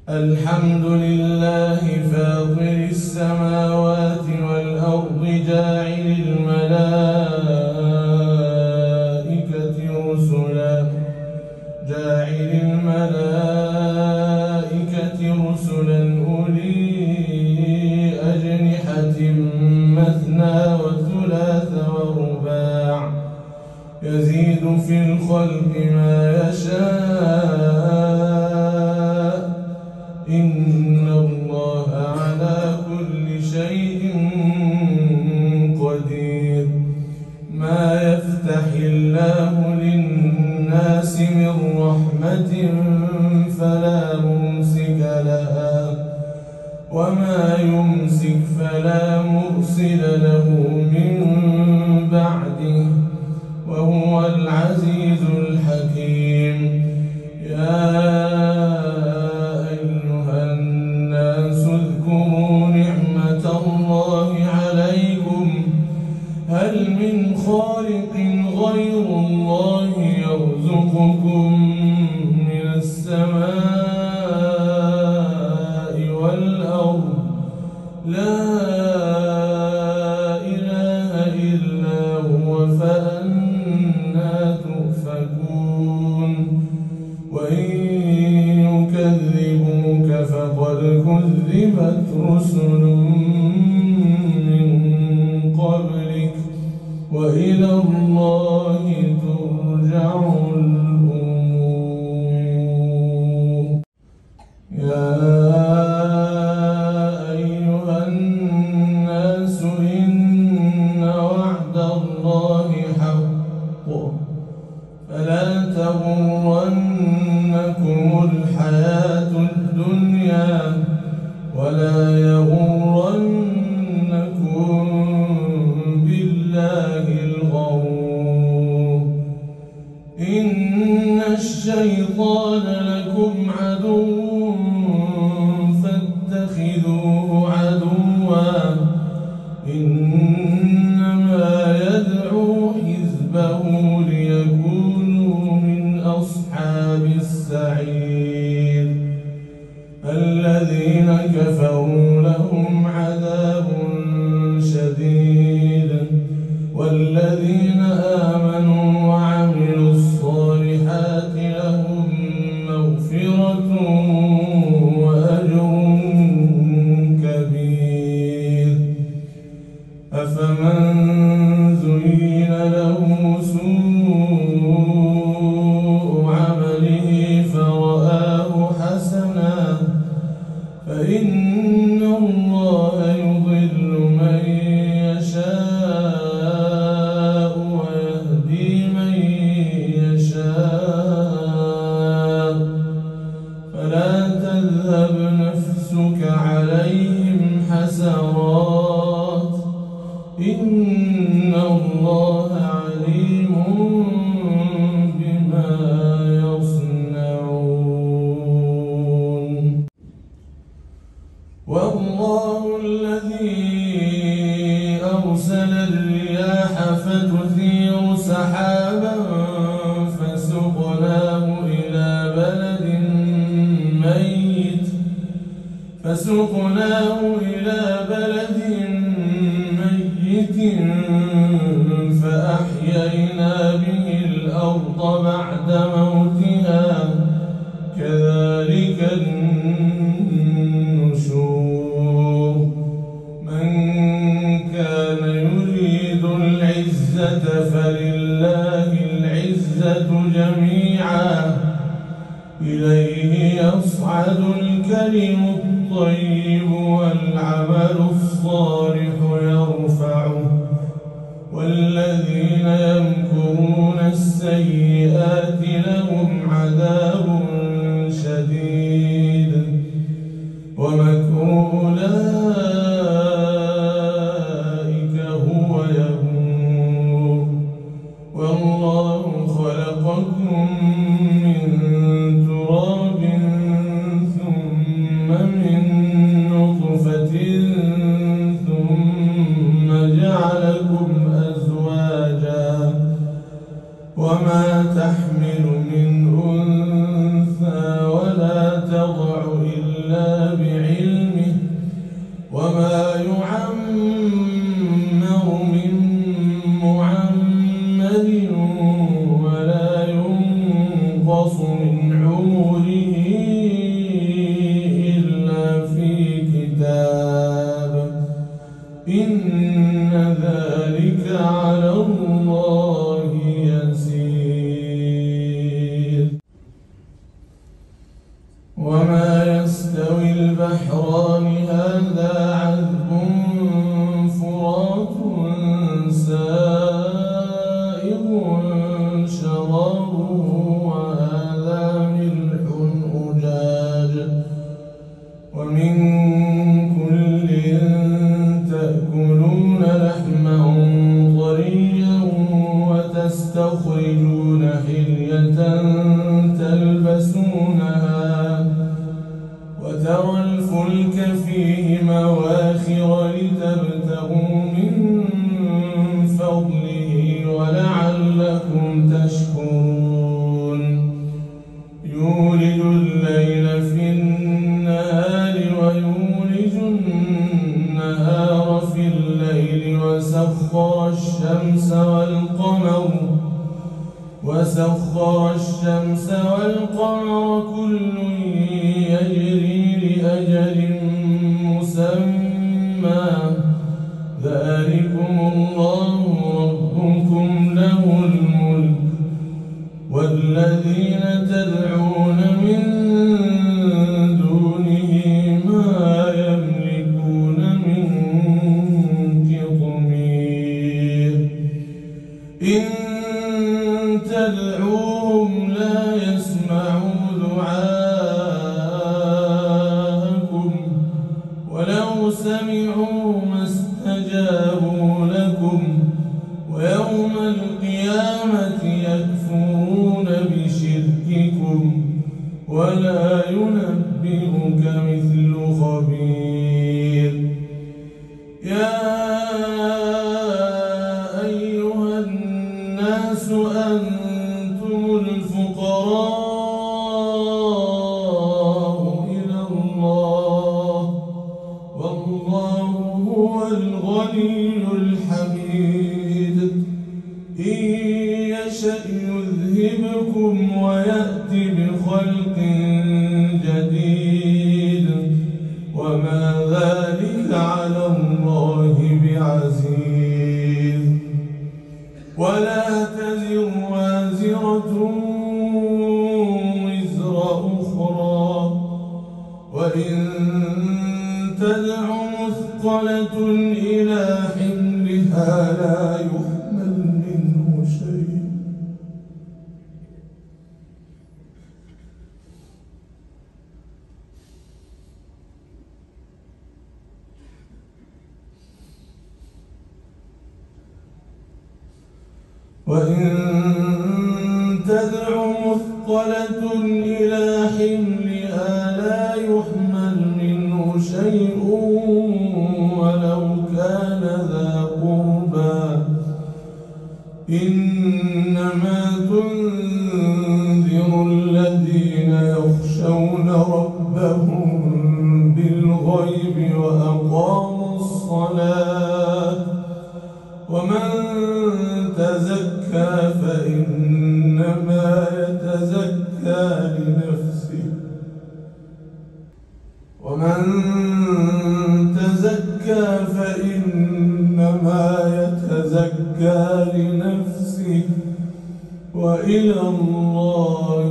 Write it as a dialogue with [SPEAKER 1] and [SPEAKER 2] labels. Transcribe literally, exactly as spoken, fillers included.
[SPEAKER 1] الحمد لله فاطر السماوات والأرض جاعل الملائكة رسلا جاعل الملائكة رسلا أولي أجنحة مثنى وثلاث ورباع يزيد في الخلق ما يشاء إن الله على كل شيء قدير. ما يفتح الله للناس من رحمة فلا ممسك لها وما يمسك فلا مرسل له من بعده وهو العزيز الحكيم. يا أيها الناس اذكروا نعمة الله عليكم هل من خالق غير الله يرزقكم من السماء والأرض لا إله إلا هو فأنى تؤفكون. وإن يكذبوك فقد كذبت رسل من قبلك وإلى الله ترجع الأمور. يا أيها الناس إن وعد الله حق فلا تغرنكم الحياة الدنيا ولا يغرنكم بالله الغرور. إن الشيطان لكم عدو فاتخذوه عدوا إنما يدعو حزبه ليكونوا من أصحاب السعير. الذين كفروا لهم عذاب شديد والذين آمنوا وعملوا الصالحات لهم مغفرة وأجر كبير. أفمن زين له سوء عمله فرآه حسنا فإن الله يضل من يشاء ويهدي من يشاء فلا تذهب نفسك عليهم حسرات إن الله عليم بما يصنعون. والله الذي أرسل الرياح فتثير سحابا فسقناه إلى بلد ميت فسقناه إلى بلد ميت فأحيينا به الأرض بعد موتها كذلك النشور. من كان يريد العزة فلله العزة جميعا إليه يصعد الكلم الطيب والعمل الصالح يرفعه والذين يمكرون السيئات لهم عذاب شديد ومكر أولئك هو يبور. والله خلقكم من تراب ثم من نطفة ثم جعلكم أزواجا وما تحمل من أنثى إلا بعلمه وما يعمر من معمر ولا ينقص من عمره إلا في كتاب إن ذلك على الله يسير. وما يستوي البحران هذا عذب فرات سائغ شرابه وهذا ملح أجاج ومن كل تأكلون لحما طريا وتستخرجون حلية تلبسونها وترى الفلك فيه مواخر لتبتغوا من فضله ولعلكم تشكرون. يولج الليل في النهار ويولج النهار في الليل وسخر الشمس والقمر وسخر الشمس والقمر كل يجري لأجل مسمى ذلكم الله ربكم له الملك والذين تدعون من دونه ما يملكون من قطمير إن تدعوهم لا يسمعوا دعاءكم ولو سمعوا ما استجابوا لكم ويوم القيامة يكفرون بشرككم ولا ينبئك مثل خبير. يا أيها الناس أنتم الفقراء إلى الله والله هو الغني الحميد. إن يشأ يذهبكم ويأتي بخلق جديد وما ذلك على الله بعزيز. ولا تزر وازرة وزر أخرى وإن تدع مثقلة إلى حملها لا يحمل منه شيء وإن تدع مثقلة إلى حملها لا يحمل منه شيء ولو كان ذا قربى إنما تنذر الذين يخشون ربهم بالغيب وأقاموا الصلاة ومن تزكى فإنما يتزكى لنفسه ومن تزكى فإنما يتزكى لنفسه وإلى الله